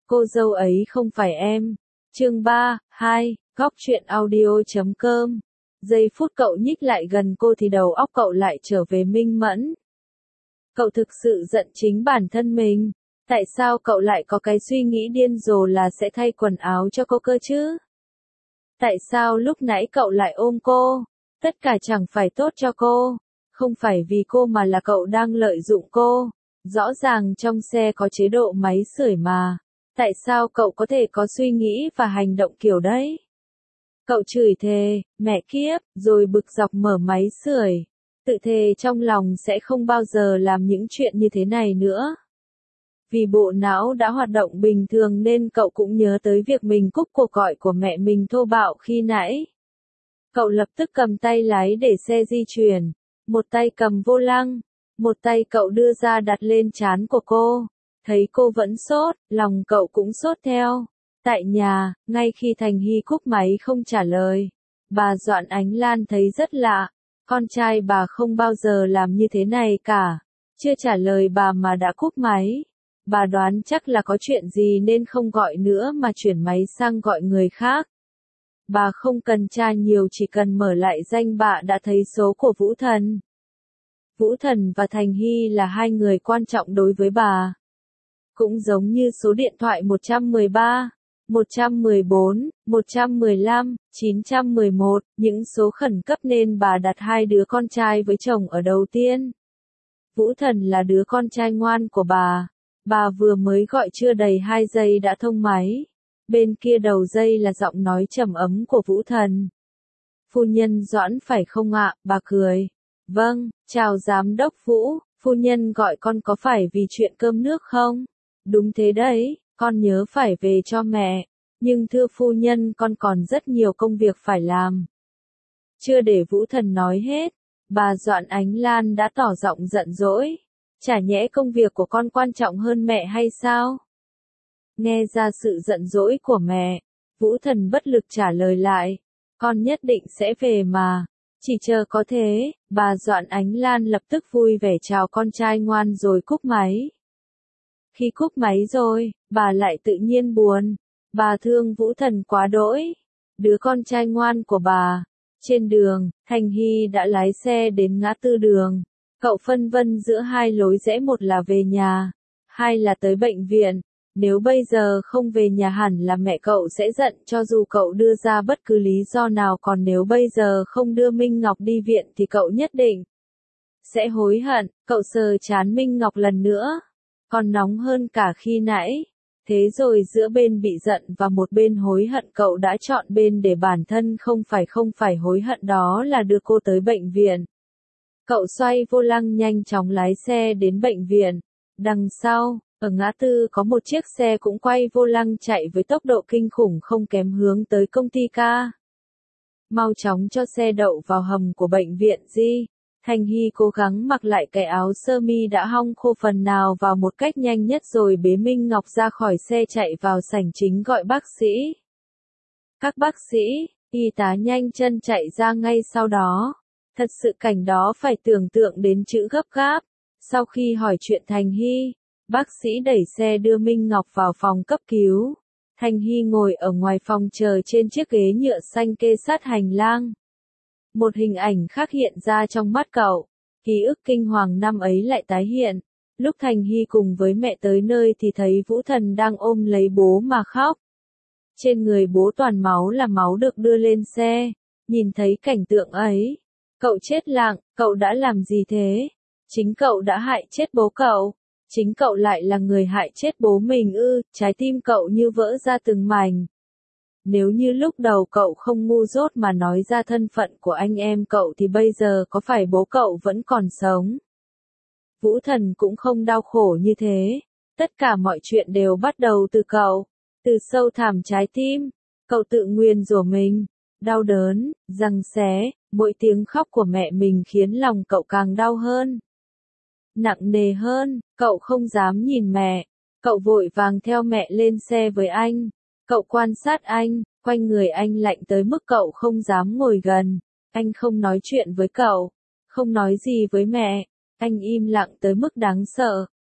cô dâu ấy không phải em. Chương 3, 2, góc truyện audio.com. Giây phút cậu nhích lại gần cô thì đầu óc cậu lại trở về minh mẫn. Cậu thực sự giận chính bản thân mình. Tại sao cậu lại có cái suy nghĩ điên rồ là sẽ thay quần áo cho cô cơ chứ? Tại sao lúc nãy cậu lại ôm cô? Tất cả chẳng phải tốt cho cô. Không phải vì cô mà là cậu đang lợi dụng cô. Rõ ràng trong xe có chế độ máy sưởi mà. Tại sao cậu có thể có suy nghĩ và hành động kiểu đấy? Cậu chửi thề, mẹ kiếp, rồi bực dọc mở máy sưởi. Tự thề trong lòng sẽ không bao giờ làm những chuyện như thế này nữa. Vì bộ não đã hoạt động bình thường nên cậu cũng nhớ tới việc mình cúp cuộc gọi của mẹ mình thô bạo khi nãy. Cậu lập tức cầm tay lái để xe di chuyển. Một tay cầm vô lăng. Một tay cậu đưa ra đặt lên trán của cô. Thấy cô vẫn sốt, lòng cậu cũng sốt theo. Tại nhà, ngay khi Thành Hy cúp máy không trả lời, bà Doãn Ánh Lan thấy rất lạ. Con trai bà không bao giờ làm như thế này cả. Chưa trả lời bà mà đã cúp máy. Bà đoán chắc là có chuyện gì nên không gọi nữa mà chuyển máy sang gọi người khác. Bà không cần tra nhiều, chỉ cần mở lại danh bạ đã thấy số của Vũ Thần. Vũ Thần và Thành Hy là hai người quan trọng đối với bà. Cũng giống như số điện thoại 113, 114, 115, 911, những số khẩn cấp nên bà đặt hai đứa con trai với chồng ở đầu tiên. Vũ Thần là đứa con trai ngoan của bà. Bà vừa mới gọi chưa đầy 2 giây đã thông máy. Bên kia đầu dây là giọng nói trầm ấm của Vũ Thần. Phu nhân Doãn phải không ạ? Bà cười. Vâng, chào giám đốc Vũ, phu nhân gọi con có phải vì chuyện cơm nước không? Đúng thế đấy, con nhớ phải về cho mẹ. Nhưng thưa phu nhân, con còn rất nhiều công việc phải làm. Chưa để Vũ Thần nói hết, bà Doãn Ánh Lan đã tỏ giọng giận dỗi. Chả nhẽ công việc của con quan trọng hơn mẹ hay sao? Nghe ra sự giận dỗi của mẹ, Vũ Thần bất lực trả lời lại. Con nhất định sẽ về mà. Chỉ chờ có thế, bà Doãn Ánh Lan lập tức vui vẻ chào con trai ngoan rồi cúp máy. Khi cúp máy rồi, bà lại tự nhiên buồn. Bà thương Vũ Thần quá đỗi. Đứa con trai ngoan của bà. Trên đường, Thành Hy đã lái xe đến ngã tư đường. Cậu phân vân giữa hai lối rẽ, một là về nhà, hai là tới bệnh viện. Nếu bây giờ không về nhà hẳn là mẹ cậu sẽ giận cho dù cậu đưa ra bất cứ lý do nào, còn nếu bây giờ không đưa Minh Ngọc đi viện thì cậu nhất định sẽ hối hận. Cậu sờ trán Minh Ngọc lần nữa, còn nóng hơn cả khi nãy. Thế rồi giữa bên bị giận và một bên hối hận, cậu đã chọn bên để bản thân không phải hối hận, đó là đưa cô tới bệnh viện. Cậu xoay vô lăng nhanh chóng lái xe đến bệnh viện. Đằng sau, ở ngã tư có một chiếc xe cũng quay vô lăng chạy với tốc độ kinh khủng không kém hướng tới công ty ca. Mau chóng cho xe đậu vào hầm của bệnh viện Di. Thành Hy cố gắng mặc lại cái áo sơ mi đã hong khô phần nào vào một cách nhanh nhất rồi bế Minh Ngọc ra khỏi xe chạy vào sảnh chính gọi bác sĩ. Các bác sĩ, y tá nhanh chân chạy ra ngay sau đó. Thật sự cảnh đó phải tưởng tượng đến chữ gấp gáp. Sau khi hỏi chuyện Thành Hy, bác sĩ đẩy xe đưa Minh Ngọc vào phòng cấp cứu. Thành Hy ngồi ở ngoài phòng chờ trên chiếc ghế nhựa xanh kê sát hành lang. Một hình ảnh khác hiện ra trong mắt cậu. Ký ức kinh hoàng năm ấy lại tái hiện. Lúc Thành Hy cùng với mẹ tới nơi thì thấy Vũ Thần đang ôm lấy bố mà khóc. Trên người bố toàn máu là máu được đưa lên xe. Nhìn thấy cảnh tượng ấy, cậu chết lặng. Cậu đã làm gì thế? Chính cậu đã hại chết bố cậu. Chính cậu lại là người hại chết bố mình ư? Trái tim cậu như vỡ ra từng mảnh. Nếu như lúc đầu cậu không ngu dốt mà nói ra thân phận của anh em cậu thì bây giờ có phải bố cậu vẫn còn sống? Vũ Thần cũng không đau khổ như thế. Tất cả mọi chuyện đều bắt đầu từ cậu. Từ sâu thẳm trái tim, cậu tự nguyền rủa mình. Đau đớn, giằng xé, mỗi tiếng khóc của mẹ mình khiến lòng cậu càng đau hơn. Nặng nề hơn, cậu không dám nhìn mẹ. Cậu vội vàng theo mẹ lên xe với anh. Cậu quan sát anh, quanh người anh lạnh tới mức cậu không dám ngồi gần. Anh không nói chuyện với cậu, không nói gì với mẹ. Anh im lặng tới mức đáng sợ.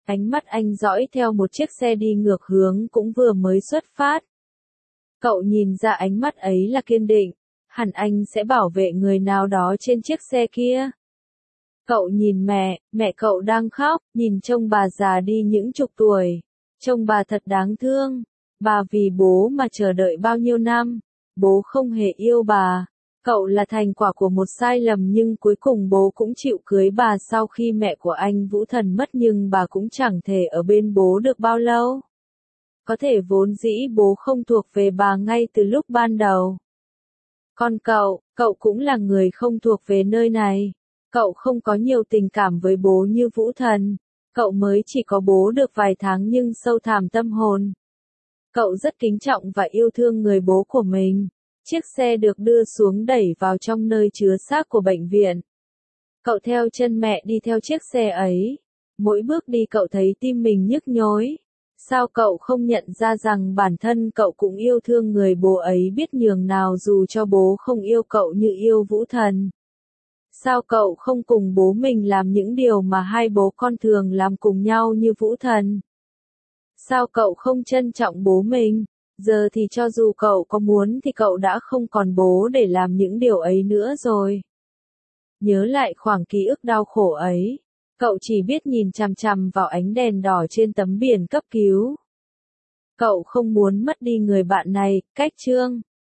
Ánh mắt anh dõi theo một chiếc xe đi ngược hướng cũng vừa mới xuất phát. Cậu nhìn ra ánh mắt ấy là kiên định, hẳn anh sẽ bảo vệ người nào đó trên chiếc xe kia. Cậu nhìn mẹ cậu đang khóc, nhìn trông bà già đi những chục tuổi. Trông bà thật đáng thương. Bà vì bố mà chờ đợi bao nhiêu năm. Bố không hề yêu bà. Cậu là thành quả của một sai lầm nhưng cuối cùng bố cũng chịu cưới bà sau khi mẹ của anh Vũ Thần mất nhưng bà cũng chẳng thể ở bên bố được bao lâu. Có thể vốn dĩ bố không thuộc về bà ngay từ lúc ban đầu. Còn cậu cũng là người không thuộc về nơi này. Cậu không có nhiều tình cảm với bố như Vũ Thần. Cậu mới chỉ có bố được vài tháng nhưng sâu thẳm tâm hồn. Cậu rất kính trọng và yêu thương người bố của mình. Chiếc xe được đưa xuống đẩy vào trong nơi chứa xác của bệnh viện. Cậu theo chân mẹ đi theo chiếc xe ấy. Mỗi bước đi cậu thấy tim mình nhức nhối. Sao cậu không nhận ra rằng bản thân cậu cũng yêu thương người bố ấy biết nhường nào dù cho bố không yêu cậu như yêu Vũ Thần? Sao cậu không cùng bố mình làm những điều mà hai bố con thường làm cùng nhau như Vũ Thần? Sao cậu không trân trọng bố mình? Giờ thì cho dù cậu có muốn thì cậu đã không còn bố để làm những điều ấy nữa rồi. Nhớ lại khoảng ký ức đau khổ ấy. Cậu chỉ biết nhìn chằm chằm vào ánh đèn đỏ trên tấm biển cấp cứu. Cậu không muốn mất đi người bạn này, cách chương.